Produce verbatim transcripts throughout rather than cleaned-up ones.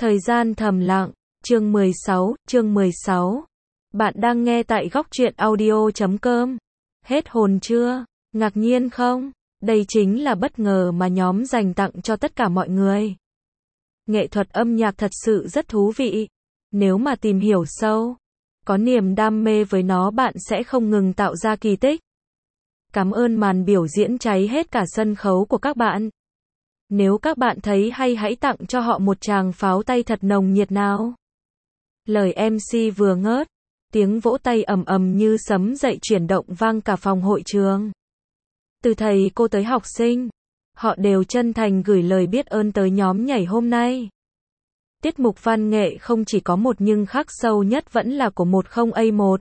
Thời gian thầm lặng, chương mười sáu, chương mười sáu. Bạn đang nghe tại góc truyện audio chấm com. Hết hồn chưa? Ngạc nhiên không? Đây chính là bất ngờ mà nhóm dành tặng cho tất cả mọi người. Nghệ thuật âm nhạc thật sự rất thú vị. Nếu mà tìm hiểu sâu, có niềm đam mê với nó bạn sẽ không ngừng tạo ra kỳ tích. Cảm ơn màn biểu diễn cháy hết cả sân khấu của các bạn. Nếu các bạn thấy hay hãy tặng cho họ một tràng pháo tay thật nồng nhiệt nào. Lời em xê vừa ngớt, tiếng vỗ tay ầm ầm như sấm dậy chuyển động vang cả phòng hội trường. Từ thầy cô tới học sinh, họ đều chân thành gửi lời biết ơn tới nhóm nhảy hôm nay. Tiết mục văn nghệ không chỉ có một nhưng khắc sâu nhất vẫn là của một không A một.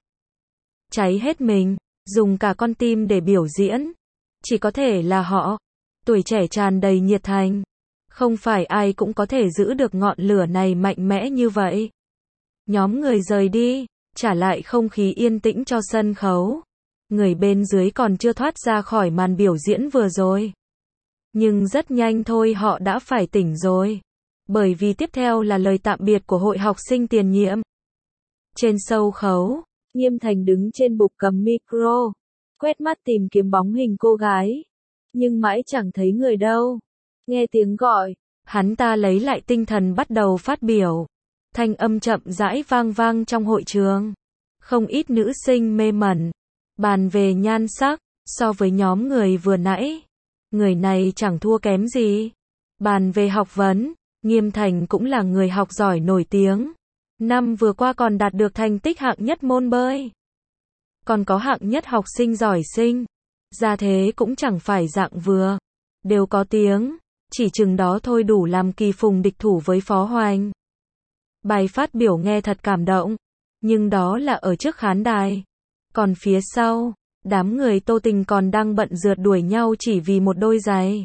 Cháy hết mình, dùng cả con tim để biểu diễn. Chỉ có thể là họ. Tuổi trẻ tràn đầy nhiệt thành. Không phải ai cũng có thể giữ được ngọn lửa này mạnh mẽ như vậy. Nhóm người rời đi, trả lại không khí yên tĩnh cho sân khấu. Người bên dưới còn chưa thoát ra khỏi màn biểu diễn vừa rồi. Nhưng rất nhanh thôi họ đã phải tỉnh rồi. Bởi vì tiếp theo là lời tạm biệt của hội học sinh tiền nhiệm. Trên sân khấu, Nghiêm Thành đứng trên bục cầm micro, quét mắt tìm kiếm bóng hình cô gái. Nhưng mãi chẳng thấy người đâu. Nghe tiếng gọi, hắn ta lấy lại tinh thần bắt đầu phát biểu. Thanh âm chậm rãi vang vang trong hội trường. Không ít nữ sinh mê mẩn. Bàn về nhan sắc, so với nhóm người vừa nãy. Người này chẳng thua kém gì. Bàn về học vấn, Nghiêm Thành cũng là người học giỏi nổi tiếng. Năm vừa qua còn đạt được thành tích hạng nhất môn bơi. Còn có hạng nhất học sinh giỏi sinh. Ra thế cũng chẳng phải dạng vừa. Đều có tiếng. Chỉ chừng đó thôi đủ làm kỳ phùng địch thủ với Phó Hoành. Bài phát biểu nghe thật cảm động. Nhưng đó là ở trước khán đài. Còn phía sau, đám người Tô Tình còn đang bận rượt đuổi nhau chỉ vì một đôi giày.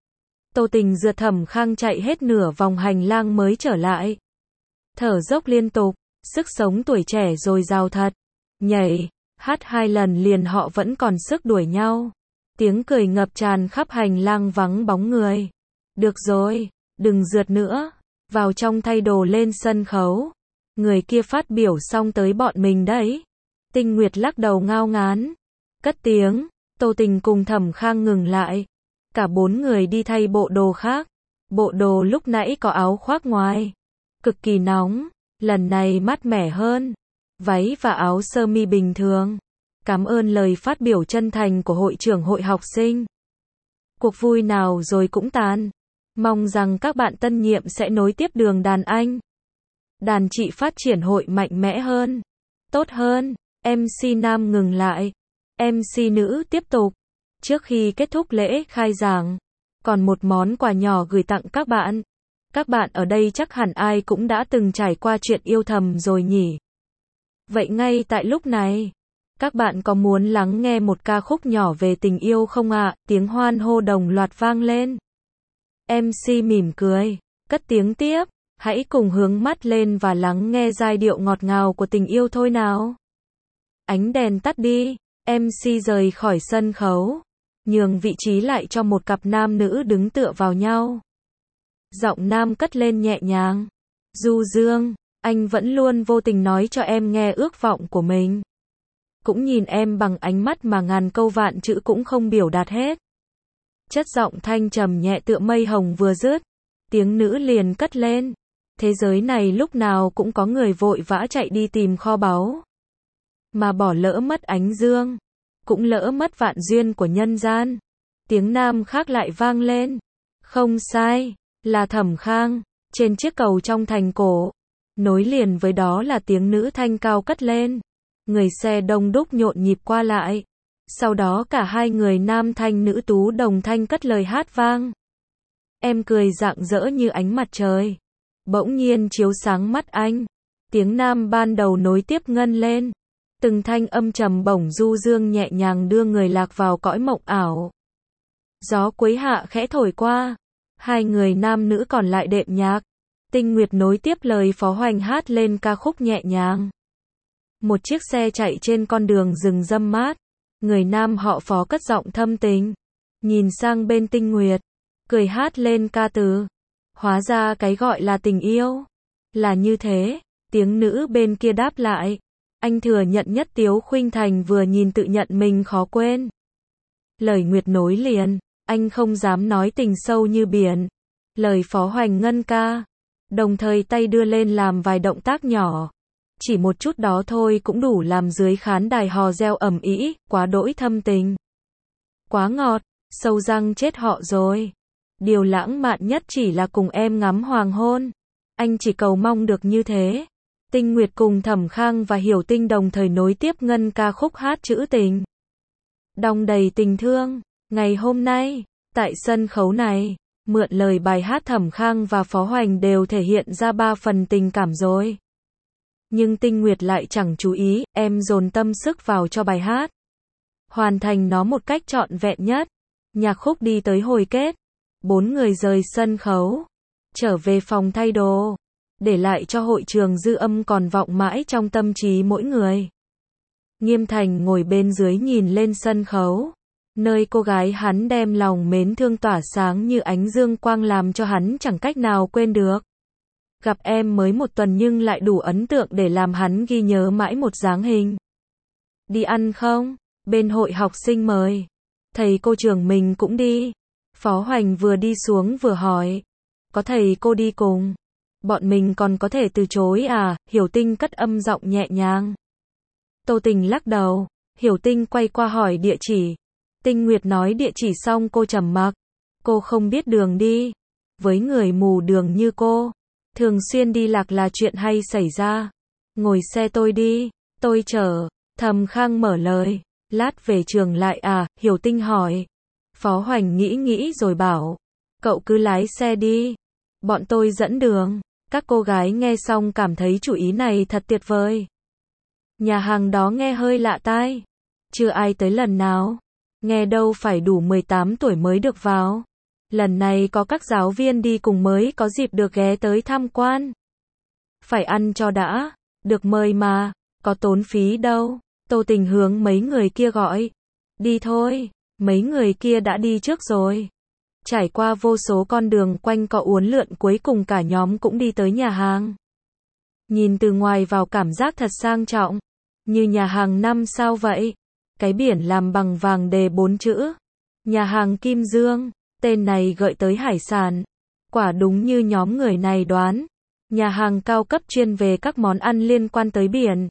Tô Tình rượt Thẩm Khang chạy hết nửa vòng hành lang mới trở lại. Thở dốc liên tục, sức sống tuổi trẻ dồi dào thật. Nhảy, hát hai lần liền họ vẫn còn sức đuổi nhau. Tiếng cười ngập tràn khắp hành lang vắng bóng người. Được rồi, đừng rượt nữa. Vào trong thay đồ lên sân khấu. Người kia phát biểu xong tới bọn mình đấy. Tinh Nguyệt lắc đầu ngao ngán. Cất tiếng, Tô Tình cùng Thẩm Khang ngừng lại. Cả bốn người đi thay bộ đồ khác. Bộ đồ lúc nãy có áo khoác ngoài. Cực kỳ nóng, lần này mát mẻ hơn. Váy và áo sơ mi bình thường. Cảm ơn lời phát biểu chân thành của hội trưởng hội học sinh. Cuộc vui nào rồi cũng tàn. Mong rằng các bạn tân nhiệm sẽ nối tiếp đường đàn anh. Đàn chị phát triển hội mạnh mẽ hơn. Tốt hơn. em xê nam ngừng lại. em xê nữ tiếp tục. Trước khi kết thúc lễ khai giảng, còn một món quà nhỏ gửi tặng các bạn. Các bạn ở đây chắc hẳn ai cũng đã từng trải qua chuyện yêu thầm rồi nhỉ. Vậy ngay tại lúc này, các bạn có muốn lắng nghe một ca khúc nhỏ về tình yêu không ạ? Tiếng hoan hô đồng loạt vang lên. em xê mỉm cười, cất tiếng tiếp. Hãy cùng hướng mắt lên và lắng nghe giai điệu ngọt ngào của tình yêu thôi nào. Ánh đèn tắt đi, em xê rời khỏi sân khấu, nhường vị trí lại cho một cặp nam nữ đứng tựa vào nhau. Giọng nam cất lên nhẹ nhàng. Du Dương, anh vẫn luôn vô tình nói cho em nghe ước vọng của mình. Cũng nhìn em bằng ánh mắt mà ngàn câu vạn chữ cũng không biểu đạt hết. Chất giọng thanh trầm nhẹ tựa mây hồng vừa dứt, tiếng nữ liền cất lên. Thế giới này lúc nào cũng có người vội vã chạy đi tìm kho báu. Mà bỏ lỡ mất ánh dương, cũng lỡ mất vạn duyên của nhân gian. Tiếng nam khác lại vang lên. Không sai, là Thẩm Khang, trên chiếc cầu trong thành cổ. Nối liền với đó là tiếng nữ thanh cao cất lên. Người xe đông đúc nhộn nhịp qua lại. Sau đó cả hai người nam thanh nữ tú đồng thanh cất lời hát vang. Em cười rạng rỡ như ánh mặt trời. Bỗng nhiên chiếu sáng mắt anh. Tiếng nam ban đầu nối tiếp ngân lên. Từng thanh âm trầm bổng du dương nhẹ nhàng đưa người lạc vào cõi mộng ảo. Gió cuối hạ khẽ thổi qua. Hai người nam nữ còn lại đệm nhạc. Tinh Nguyệt nối tiếp lời Phó Hoành hát lên ca khúc nhẹ nhàng. Một chiếc xe chạy trên con đường rừng râm mát. Người nam họ Phó cất giọng thâm tình. Nhìn sang bên Tinh Nguyệt. Cười hát lên ca từ. Hóa ra cái gọi là tình yêu Là như thế, tiếng nữ bên kia đáp lại. Anh thừa nhận nhất Tiếu Khuynh Thành vừa nhìn tự nhận mình khó quên. Lời Nguyệt nối liền, anh không dám nói tình sâu như biển. Lời Phó Hoành Ngân ca, đồng thời tay đưa lên làm vài động tác nhỏ. Chỉ một chút đó thôi cũng đủ làm dưới khán đài hò reo ầm ĩ, quá đỗi thâm tình. Quá ngọt, sâu răng chết họ rồi. Điều lãng mạn nhất chỉ là cùng em ngắm hoàng hôn. Anh chỉ cầu mong được như thế. Tinh Nguyệt cùng Thẩm Khang và Hiểu Tinh đồng thời nối tiếp Ngân ca khúc hát trữ tình. Đong đầy tình thương. Ngày hôm nay, tại sân khấu này, mượn lời bài hát Thẩm Khang và Phó Hoành đều thể hiện ra ba phần tình cảm rồi. Nhưng Tinh Nguyệt lại chẳng chú ý, em dồn tâm sức vào cho bài hát. Hoàn thành nó một cách trọn vẹn nhất. Nhạc khúc đi tới hồi kết. Bốn người rời sân khấu. Trở về phòng thay đồ. Để lại cho hội trường dư âm còn vọng mãi trong tâm trí mỗi người. Nghiêm Thành ngồi bên dưới nhìn lên sân khấu. Nơi cô gái hắn đem lòng mến thương tỏa sáng như ánh dương quang làm cho hắn chẳng cách nào quên được. Gặp em mới một tuần nhưng lại đủ ấn tượng để làm hắn ghi nhớ mãi một dáng hình. Đi ăn không? Bên hội học sinh mời. Thầy cô trường mình cũng đi. Phó Hoành vừa đi xuống vừa hỏi. Có thầy cô đi cùng? Bọn mình còn có thể từ chối à? Hiểu Tinh cất âm giọng nhẹ nhàng. Tô Tình lắc đầu. Hiểu Tinh quay qua hỏi địa chỉ. Tinh Nguyệt nói địa chỉ xong cô trầm mặc. Cô không biết đường đi. Với người mù đường như cô, thường xuyên đi lạc là chuyện hay xảy ra. Ngồi xe tôi đi, tôi chở. Thẩm Khang mở lời. Lát về trường lại à? Hiểu Tinh hỏi. Phó Hoành nghĩ nghĩ rồi bảo. Cậu cứ lái xe đi. Bọn tôi dẫn đường. Các cô gái nghe xong cảm thấy chủ ý này thật tuyệt vời. Nhà hàng đó nghe hơi lạ tai. Chưa ai tới lần nào. Nghe đâu phải đủ mười tám tuổi mới được vào. Lần này có các giáo viên đi cùng mới có dịp được ghé tới tham quan. Phải ăn cho đã. Được mời mà. Có tốn phí đâu. Tô Tình hướng mấy người kia gọi. Đi thôi. Mấy người kia đã đi trước rồi. Trải qua vô số con đường quanh co uốn lượn cuối cùng cả nhóm cũng đi tới nhà hàng. Nhìn từ ngoài vào cảm giác thật sang trọng. Như nhà hàng năm sao vậy? Cái biển làm bằng vàng đề bốn chữ. Nhà hàng Kim Dương. Tên này gợi tới hải sản. Quả đúng như nhóm người này đoán. Nhà hàng cao cấp chuyên về các món ăn liên quan tới biển.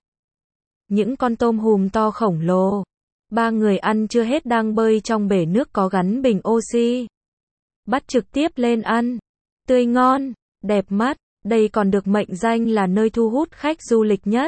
Những con tôm hùm to khổng lồ. Ba người ăn chưa hết đang bơi trong bể nước có gắn bình oxy. Bắt trực tiếp lên ăn. Tươi ngon, đẹp mắt. Đây còn được mệnh danh là nơi thu hút khách du lịch nhất.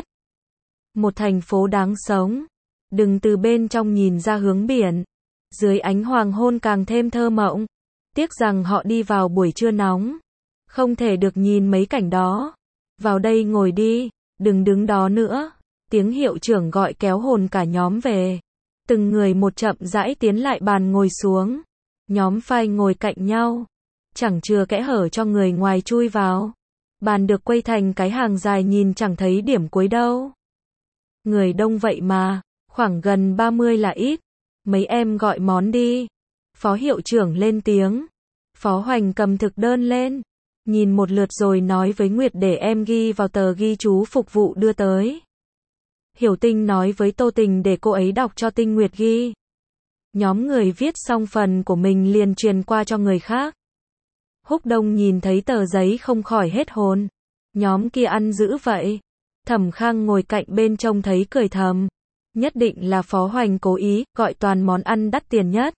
Một thành phố đáng sống. Đừng từ bên trong nhìn ra hướng biển. Dưới ánh hoàng hôn càng thêm thơ mộng. Tiếc rằng họ đi vào buổi trưa nóng. Không thể được nhìn mấy cảnh đó. Vào đây ngồi đi, đừng đứng đó nữa. Tiếng hiệu trưởng gọi kéo hồn cả nhóm về. Từng người một chậm rãi tiến lại bàn ngồi xuống. Nhóm phai ngồi cạnh nhau. Chẳng chừa kẽ hở cho người ngoài chui vào. Bàn được quây thành cái hàng dài nhìn chẳng thấy điểm cuối đâu. Người đông vậy mà, khoảng gần ba mươi là ít. Mấy em gọi món đi. Phó hiệu trưởng lên tiếng. Phó Hoành cầm thực đơn lên. Nhìn một lượt rồi nói với Nguyệt để em ghi vào tờ ghi chú phục vụ đưa tới. Hiểu Tinh nói với Tô Tình để cô ấy đọc cho Tinh Nguyệt ghi. Nhóm người viết xong phần của mình liền truyền qua cho người khác. Húc Đông nhìn thấy tờ giấy không khỏi hết hồn. Nhóm kia ăn dữ vậy. Thẩm Khang ngồi cạnh bên trông thấy cười thầm. Nhất định là Phó Hoành cố ý, gọi toàn món ăn đắt tiền nhất.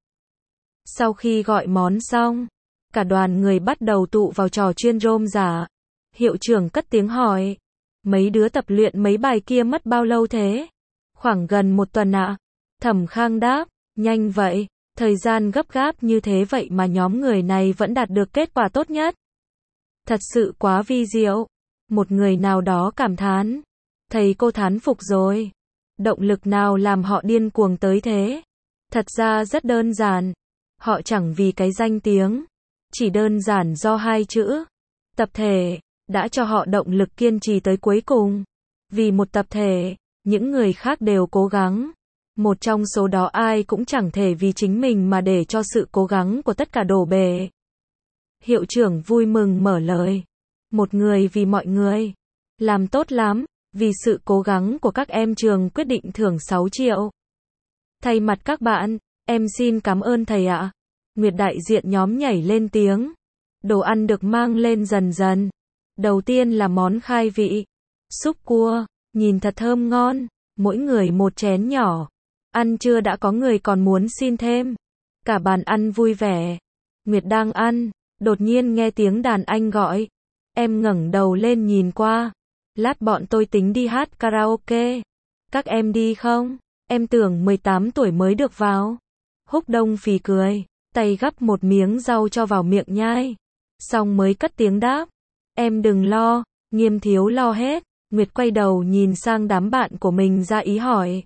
Sau khi gọi món xong, cả đoàn người bắt đầu tụ vào trò chuyên rôm rả. Hiệu trưởng cất tiếng hỏi. Mấy đứa tập luyện mấy bài kia mất bao lâu thế? Khoảng gần một tuần ạ. Thẩm Khang đáp. Nhanh vậy, thời gian gấp gáp như thế vậy mà nhóm người này vẫn đạt được kết quả tốt nhất. Thật sự quá vi diệu. Một người nào đó cảm thán. Thầy cô thán phục rồi. Động lực nào làm họ điên cuồng tới thế? Thật ra rất đơn giản. Họ chẳng vì cái danh tiếng. Chỉ đơn giản do hai chữ. Tập thể. Đã cho họ động lực kiên trì tới cuối cùng. Vì một tập thể, những người khác đều cố gắng. Một trong số đó ai cũng chẳng thể vì chính mình mà để cho sự cố gắng của tất cả đổ bể. Hiệu trưởng vui mừng mở lời. Một người vì mọi người. Làm tốt lắm, vì sự cố gắng của các em trường quyết định thưởng sáu triệu. Thay mặt các bạn, em xin cảm ơn thầy ạ. Nguyệt đại diện nhóm nhảy lên tiếng. Đồ ăn được mang lên dần dần. Đầu tiên là món khai vị. Súp cua, nhìn thật thơm ngon. Mỗi người một chén nhỏ. Ăn trưa đã có người còn muốn xin thêm. Cả bàn ăn vui vẻ. Nguyệt đang ăn, đột nhiên nghe tiếng đàn anh gọi. Em ngẩng đầu lên nhìn qua. Lát bọn tôi tính đi hát karaoke. Các em đi không? Em tưởng mười tám tuổi mới được vào. Húc Đông phì cười, tay gắp một miếng rau cho vào miệng nhai. Xong mới cất tiếng đáp. Em đừng lo, Nghiêm thiếu lo hết. Nguyệt quay đầu nhìn sang đám bạn của mình ra ý hỏi.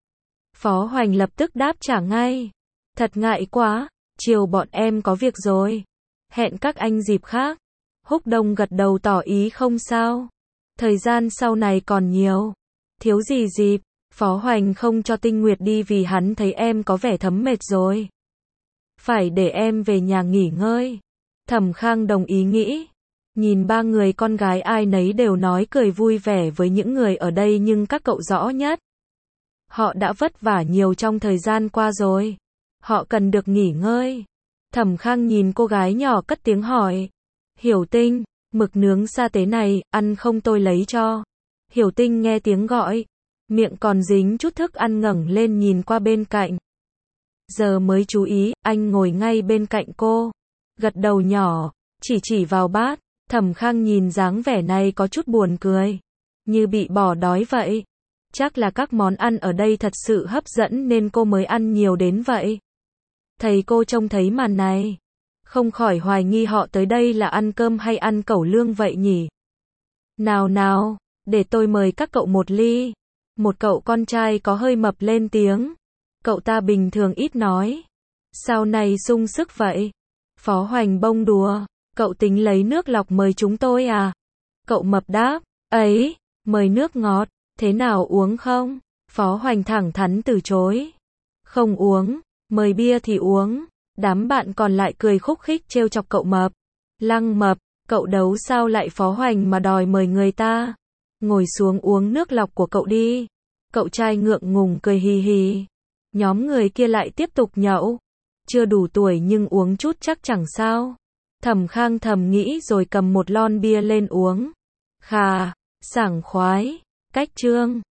Phó Hoành lập tức đáp trả ngay. Thật ngại quá, chiều bọn em có việc rồi. Hẹn các anh dịp khác. Húc Đông gật đầu tỏ ý không sao. Thời gian sau này còn nhiều. Thiếu gì dịp, Phó Hoành không cho Tinh Nguyệt đi vì hắn thấy em có vẻ thấm mệt rồi. Phải để em về nhà nghỉ ngơi. Thẩm Khang đồng ý nghĩ. Nhìn ba người con gái ai nấy đều nói cười vui vẻ với những người ở đây nhưng các cậu rõ nhất. Họ đã vất vả nhiều trong thời gian qua rồi. Họ cần được nghỉ ngơi. Thẩm Khang nhìn cô gái nhỏ cất tiếng hỏi. Hiểu Tinh, mực nướng sa tế này, ăn không tôi lấy cho. Hiểu Tinh nghe tiếng gọi. Miệng còn dính chút thức ăn ngẩng lên nhìn qua bên cạnh. Giờ mới chú ý, anh ngồi ngay bên cạnh cô. Gật đầu nhỏ, chỉ chỉ vào bát. Thẩm Khang nhìn dáng vẻ này có chút buồn cười. Như bị bỏ đói vậy. Chắc là các món ăn ở đây thật sự hấp dẫn nên cô mới ăn nhiều đến vậy. Thầy cô trông thấy màn này. Không khỏi hoài nghi họ tới đây là ăn cơm hay ăn cẩu lương vậy nhỉ. Nào nào, để tôi mời các cậu một ly. Một cậu con trai có hơi mập lên tiếng. Cậu ta bình thường ít nói. Sao này sung sức vậy? Phó Hoành bông đùa. Cậu tính lấy nước lọc mời chúng tôi à? Cậu mập đáp. Ấy, mời nước ngọt. Thế nào uống không? Phó Hoành thẳng thắn từ chối. Không uống. Mời bia thì uống. Đám bạn còn lại cười khúc khích trêu chọc cậu mập. Lăng mập, cậu đấu sao lại Phó Hoành mà đòi mời người ta? Ngồi xuống uống nước lọc của cậu đi. Cậu trai ngượng ngùng cười hì hì. Nhóm người kia lại tiếp tục nhậu. Chưa đủ tuổi nhưng uống chút chắc chẳng sao. Thẩm Khang thầm nghĩ rồi cầm một lon bia lên uống. Khà, sảng khoái. Cách chương